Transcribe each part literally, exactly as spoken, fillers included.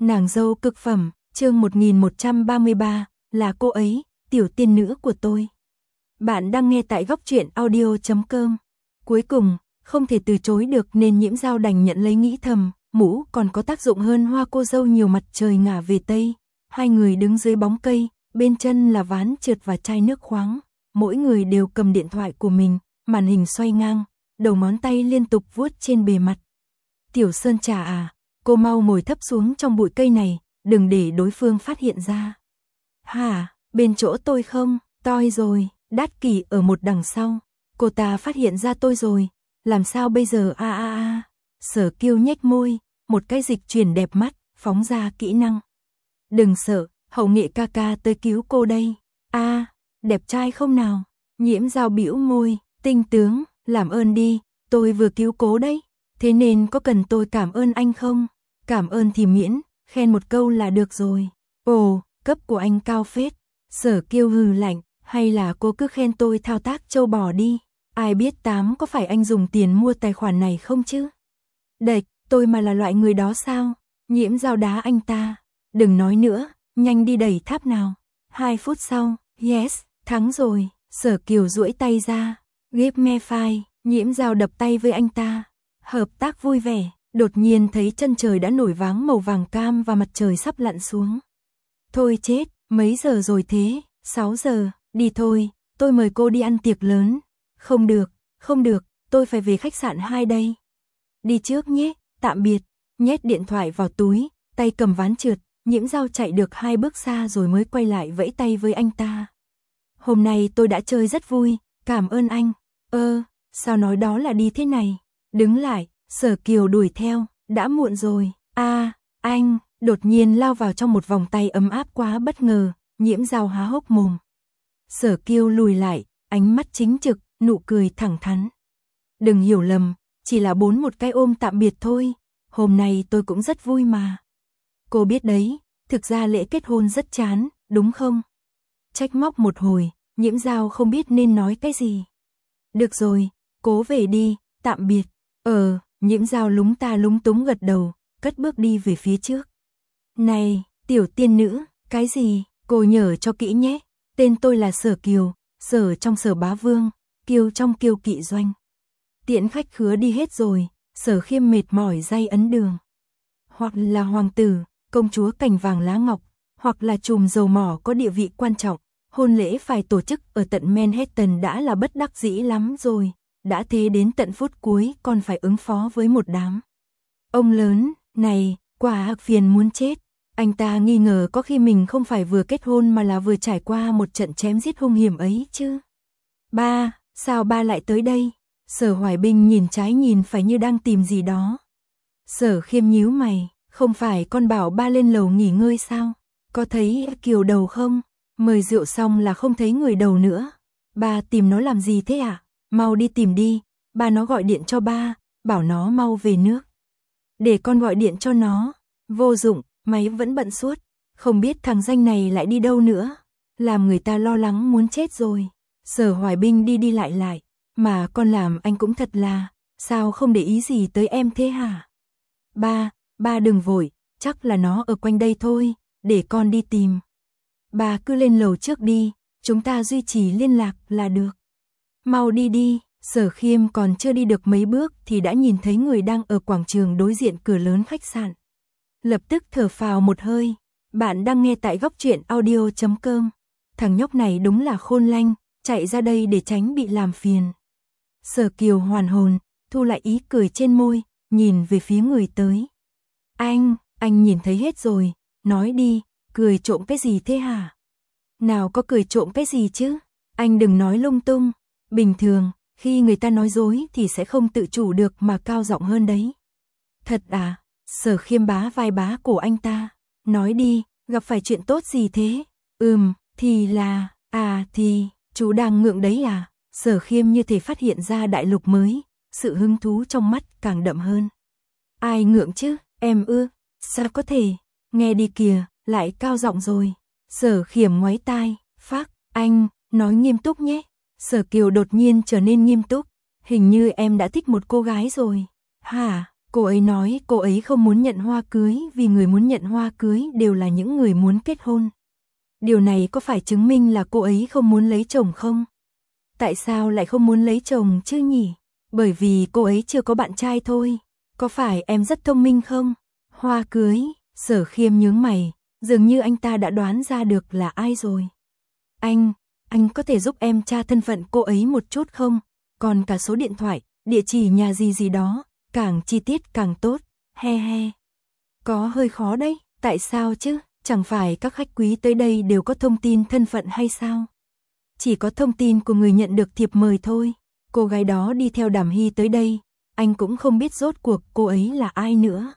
Nàng dâu cực phẩm, chương một nghìn một trăm ba mươi ba, là cô ấy, tiểu tiên nữ của tôi. Bạn đang nghe tại góc truyện audio chấm com. Cuối cùng, không thể từ chối được nên Nhiễm Dao đành nhận lấy, nghĩ thầm, mũ còn có tác dụng hơn hoa cô dâu nhiều. Mặt trời ngả về Tây, hai người đứng dưới bóng cây, bên chân là ván trượt và chai nước khoáng. Mỗi người đều cầm điện thoại của mình, màn hình xoay ngang, đầu ngón tay liên tục vuốt trên bề mặt. Tiểu Sơn Trà à, cô mau ngồi thấp xuống trong bụi cây này, đừng để đối phương phát hiện ra. Hả, bên chỗ tôi không, toi rồi, Đát Kỷ ở một đằng sau. Cô ta phát hiện ra tôi rồi, làm sao bây giờ a a a. Sở Kiêu nhếch môi, một cái dịch chuyển đẹp mắt, phóng ra kỹ năng. Đừng sợ, hậu nghệ ca ca tới cứu cô đây. A, đẹp trai không nào? Nhiễm Dao bĩu môi, tinh tướng, làm ơn đi, tôi vừa cứu cố đấy. Thế nên có cần tôi cảm ơn anh không? Cảm ơn thì miễn, khen một câu là được rồi. Ồ, cấp của anh cao phết. Sở Kiêu hừ lạnh, hay là cô cứ khen tôi thao tác trâu bò đi. Ai biết tám có phải anh dùng tiền mua tài khoản này không chứ? Đệch, tôi mà là loại người đó sao? Nhiễm Dao đá anh ta. Đừng nói nữa, nhanh đi đẩy tháp nào. Hai phút sau, yes, thắng rồi. Sở Kiều duỗi tay ra. Give me five, Nhiễm Dao đập tay với anh ta. Hợp tác vui vẻ, đột nhiên thấy chân trời đã nổi váng màu vàng cam và mặt trời sắp lặn xuống. Thôi chết, mấy giờ rồi thế? sáu giờ, đi thôi, tôi mời cô đi ăn tiệc lớn. Không được, không được, tôi phải về khách sạn hai đây. Đi trước nhé, tạm biệt. Nhét điện thoại vào túi, tay cầm ván trượt, Nhiễm Dao chạy được hai bước xa rồi mới quay lại vẫy tay với anh ta. Hôm nay tôi đã chơi rất vui, cảm ơn anh. Ơ, sao nói đó là đi thế này? Đứng lại, Sở Kiều đuổi theo, đã muộn rồi. A, anh, đột nhiên lao vào trong một vòng tay ấm áp quá bất ngờ, Nhiễm Dao há hốc mồm. Sở Kiều lùi lại, ánh mắt chính trực, nụ cười thẳng thắn. Đừng hiểu lầm, chỉ là bốn một cái ôm tạm biệt thôi, hôm nay tôi cũng rất vui mà. Cô biết đấy, thực ra lễ kết hôn rất chán, đúng không? Trách móc một hồi, Nhiễm Dao không biết nên nói cái gì. Được rồi, cố về đi, tạm biệt. Ờ, Nhiễm Dao lúng ta lúng túng gật đầu, cất bước đi về phía trước. Này, tiểu tiên nữ, cái gì? Cô nhớ cho kỹ nhé, tên tôi là Sở Kiều, Sở trong Sở Bá Vương, Kiều trong Kiều Kỵ Doanh. Tiễn khách khứa đi hết rồi, Sở Khiêm mệt mỏi day ấn đường. Hoặc là hoàng tử, công chúa cành vàng lá ngọc, hoặc là trùm dầu mỏ có địa vị quan trọng, hôn lễ phải tổ chức ở tận Manhattan đã là bất đắc dĩ lắm rồi, đã thế đến tận phút cuối còn phải ứng phó với một đám ông lớn, này, quả phiền muốn chết. Anh ta nghi ngờ có khi mình không phải vừa kết hôn mà là vừa trải qua một trận chém giết hung hiểm ấy chứ. Ba, sao ba lại tới đây? Sở Hoài Binh nhìn trái nhìn phải như đang tìm gì đó. Sở Khiêm nhíu mày, không phải con bảo ba lên lầu nghỉ ngơi sao? Có thấy Kiều đầu không? Mời rượu xong là không thấy người đầu nữa. Ba tìm nó làm gì thế ạ? À? Mau đi tìm đi, ba nó gọi điện cho ba, bảo nó mau về nước. Để con gọi điện cho nó. Vô dụng, máy vẫn bận suốt, không biết thằng danh này lại đi đâu nữa. Làm người ta lo lắng muốn chết rồi. Sở Hoài Binh đi đi lại lại, mà con làm anh cũng thật là, sao không để ý gì tới em thế hả? Ba, ba đừng vội, chắc là nó ở quanh đây thôi, để con đi tìm. Ba cứ lên lầu trước đi, chúng ta duy trì liên lạc là được. Mau đi đi. Sở Khiêm còn chưa đi được mấy bước thì đã nhìn thấy người đang ở quảng trường đối diện cửa lớn khách sạn. Lập tức thở phào một hơi. Bạn đang nghe tại góc truyện audio chấm com. Thằng nhóc này đúng là khôn lanh, chạy ra đây để tránh bị làm phiền. Sở Kiều hoàn hồn, thu lại ý cười trên môi, nhìn về phía người tới. Anh, anh nhìn thấy hết rồi, nói đi, cười trộm cái gì thế hả? Nào có cười trộm cái gì chứ? Anh đừng nói lung tung. Bình thường, khi người ta nói dối thì sẽ không tự chủ được mà cao giọng hơn đấy. Thật à? Sở Khiêm bá vai bá cổ anh ta. Nói đi, gặp phải chuyện tốt gì thế? Ừm, thì là, à thì, chú đang ngượng đấy à? Sở Khiêm như thể phát hiện ra đại lục mới, sự hứng thú trong mắt càng đậm hơn. Ai ngượng chứ, em ư? Sao có thể? Nghe đi kìa, lại cao giọng rồi. Sở Khiêm ngoáy tai, phác, anh, nói nghiêm túc nhé. Sở Kiều đột nhiên trở nên nghiêm túc, hình như em đã thích một cô gái rồi. Hả, Cô ấy nói cô ấy không muốn nhận hoa cưới vì người muốn nhận hoa cưới đều là những người muốn kết hôn. Điều này có phải chứng minh là cô ấy không muốn lấy chồng không? Tại sao lại không muốn lấy chồng chứ nhỉ? Bởi vì cô ấy chưa có bạn trai thôi. Có phải em rất thông minh không? Hoa cưới, Sở Khiêm nhướng mày, dường như anh ta đã đoán ra được là ai rồi. Anh, anh có thể giúp em tra thân phận cô ấy một chút không? Còn cả số điện thoại, địa chỉ nhà gì gì đó, càng chi tiết càng tốt, he he. Có hơi khó đấy, tại sao chứ? Chẳng phải các khách quý tới đây đều có thông tin thân phận hay sao? Chỉ có thông tin của người nhận được thiệp mời thôi. Cô gái đó đi theo Đàm Hy tới đây, anh cũng không biết rốt cuộc cô ấy là ai nữa.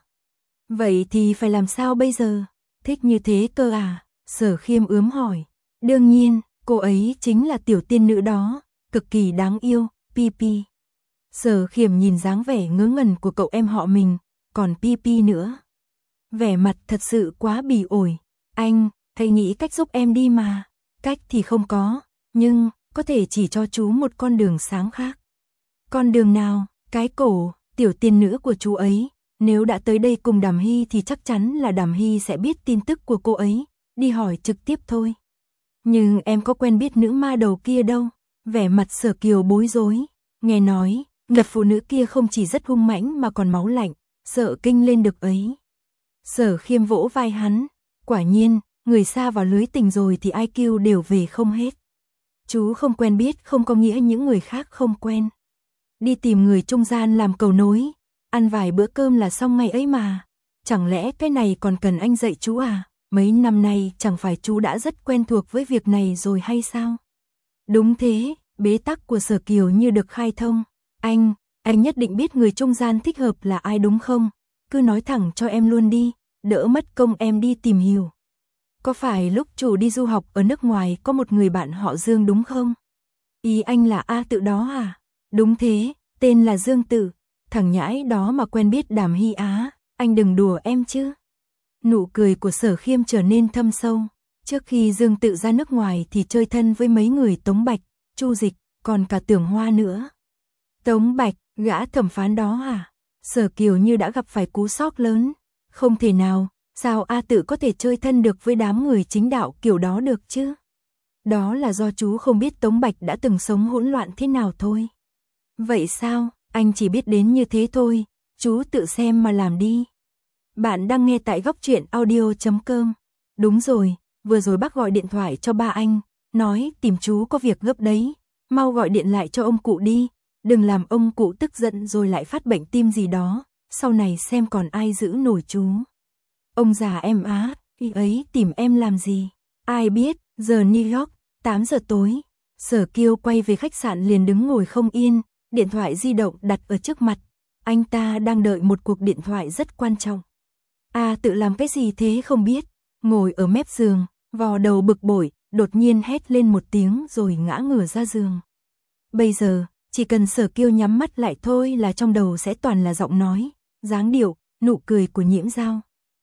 Vậy thì phải làm sao bây giờ? Thích như thế cơ à? Sở Khiêm ướm hỏi. Đương nhiên, cô ấy chính là tiểu tiên nữ đó, cực kỳ đáng yêu, Pi Pi. Sở Khiêm nhìn dáng vẻ ngớ ngẩn của cậu em họ mình, còn Pi Pi nữa. Vẻ mặt thật sự quá bỉ ổi. Anh, hãy nghĩ cách giúp em đi mà. Cách thì không có, nhưng có thể chỉ cho chú một con đường sáng khác. Con đường nào? Cái cổ, tiểu tiên nữ của chú ấy. Nếu đã tới đây cùng Đàm Hy thì chắc chắn là Đàm Hy sẽ biết tin tức của cô ấy, đi hỏi trực tiếp thôi. Nhưng em có quen biết nữ ma đầu kia đâu. Vẻ mặt Sở Kiều bối rối. Nghe nói, người phụ nữ kia không chỉ rất hung mãnh mà còn máu lạnh, sợ kinh lên được ấy. Sở Khiêm vỗ vai hắn. Quả nhiên, người xa vào lưới tình rồi thì i kiu đều về không hết. Chú không quen biết không có nghĩa những người khác không quen. Đi tìm người trung gian làm cầu nối, ăn vài bữa cơm là xong ngày ấy mà. Chẳng lẽ cái này còn cần anh dạy chú à? Mấy năm nay chẳng phải chú đã rất quen thuộc với việc này rồi hay sao? Đúng thế, bế tắc của Sở Kiều như được khai thông. Anh, anh nhất định biết người trung gian thích hợp là ai đúng không? Cứ nói thẳng cho em luôn đi, đỡ mất công em đi tìm hiểu. Có phải lúc chủ đi du học ở nước ngoài có một người bạn họ Dương đúng không? Ý anh là A Tự đó à? Đúng thế, tên là Dương Tự. Thằng nhãi đó mà quen biết Đàm Hy á, anh đừng đùa em chứ. Nụ cười của Sở Khiêm trở nên thâm sâu. Trước khi Dương Tự ra nước ngoài thì chơi thân với mấy người Tống Bạch, Chu Dịch, còn cả Tưởng Hoa nữa. Tống Bạch, gã thẩm phán đó à? Sở Kiều như đã gặp phải cú sốc lớn. Không thể nào, sao A Tự có thể chơi thân được với đám người chính đạo kiểu đó được chứ? Đó là do chú không biết Tống Bạch đã từng sống hỗn loạn thế nào thôi. Vậy sao, anh chỉ biết đến như thế thôi, chú tự xem mà làm đi. Bạn đang nghe tại góc truyện audio chấm com. Đúng rồi, vừa rồi bác gọi điện thoại cho ba anh, nói tìm chú có việc gấp đấy, mau gọi điện lại cho ông cụ đi, đừng làm ông cụ tức giận rồi lại phát bệnh tim gì đó, sau này xem còn ai giữ nổi chú. Ông già em á, ý ấy tìm em làm gì? Ai biết, giờ New York, tám giờ tối. Sở Kiều quay về khách sạn liền đứng ngồi không yên, điện thoại di động đặt ở trước mặt. Anh ta đang đợi một cuộc điện thoại rất quan trọng. À Tự làm cái gì thế không biết, ngồi ở mép giường, vò đầu bực bội, đột nhiên hét lên một tiếng rồi ngã ngửa ra giường. Bây giờ, chỉ cần Sở Kiều nhắm mắt lại thôi là trong đầu sẽ toàn là giọng nói, dáng điệu, nụ cười của Nhiễm Dao.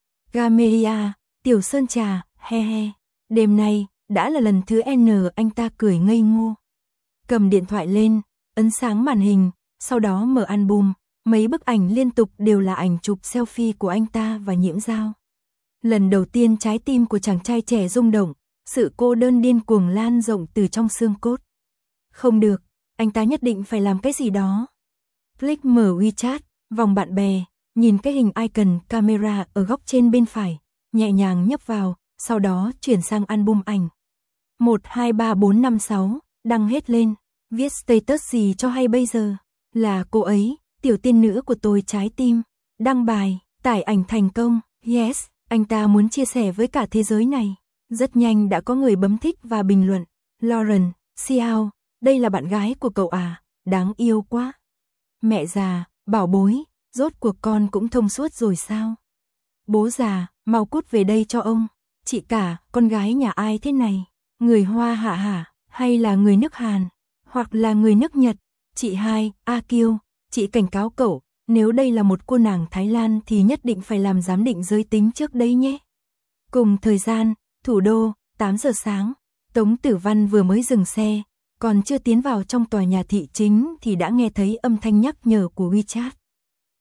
Gamelia, Tiểu Sơn Trà, he he. Đêm nay, đã là lần thứ N anh ta cười ngây ngô. Cầm điện thoại lên, ấn sáng màn hình, sau đó mở album, mấy bức ảnh liên tục đều là ảnh chụp selfie của anh ta và Nhiễm Dao. Lần đầu tiên trái tim của chàng trai trẻ rung động, sự cô đơn điên cuồng lan rộng từ trong xương cốt. Không được, anh ta nhất định phải làm cái gì đó. Click mở WeChat, vòng bạn bè, nhìn cái hình icon camera ở góc trên bên phải, nhẹ nhàng nhấp vào, sau đó chuyển sang album ảnh. một, hai, ba, bốn, năm, sáu, đăng hết lên, viết status gì cho hay bây giờ? Là cô ấy, tiểu tiên nữ của tôi trái tim. Đăng bài, tải ảnh thành công, yes, anh ta muốn chia sẻ với cả thế giới này. Rất nhanh đã có người bấm thích và bình luận. Lauren, Xiao, đây là bạn gái của cậu à, đáng yêu quá. Mẹ già, bảo bối, rốt cuộc con cũng thông suốt rồi sao? Bố già, mau cút về đây cho ông. Chị cả, con gái nhà ai thế này? Người Hoa hả hả, hay là người nước Hàn, hoặc là người nước Nhật? Chị hai, A Kiêu, chị cảnh cáo cậu, nếu đây là một cô nàng Thái Lan thì nhất định phải làm giám định giới tính trước đây nhé. Cùng thời gian, thủ đô, tám giờ sáng, Tống Tử Văn vừa mới dừng xe, còn chưa tiến vào trong tòa nhà thị chính thì đã nghe thấy âm thanh nhắc nhở của WeChat.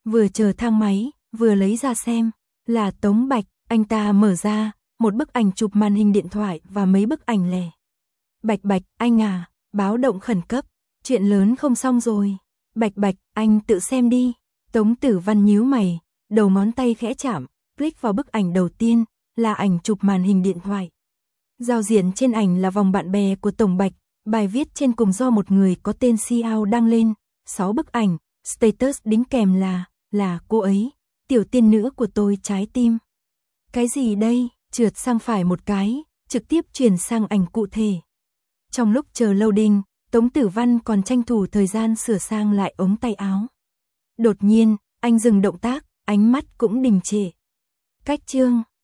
Vừa chờ thang máy, vừa lấy ra xem, là Tống Bạch, anh ta mở ra, một bức ảnh chụp màn hình điện thoại và mấy bức ảnh lẻ. Bạch Bạch, anh à, báo động khẩn cấp, chuyện lớn không xong rồi. Bạch Bạch, anh tự xem đi. Tống Tử Văn nhíu mày, đầu ngón tay khẽ chạm, click vào bức ảnh đầu tiên, là ảnh chụp màn hình điện thoại. Giao diện trên ảnh là vòng bạn bè của Tổng Bạch, bài viết trên cùng do một người có tên Xiao đăng lên, sáu bức ảnh, status đính kèm là, là cô ấy, tiểu tiên nữ của tôi trái tim. Cái gì đây, trượt sang phải một cái, trực tiếp chuyển sang ảnh cụ thể. Trong lúc chờ loading, Tống Tử Văn còn tranh thủ thời gian sửa sang lại ống tay áo. Đột nhiên, anh dừng động tác, ánh mắt cũng đình trệ. Cách chương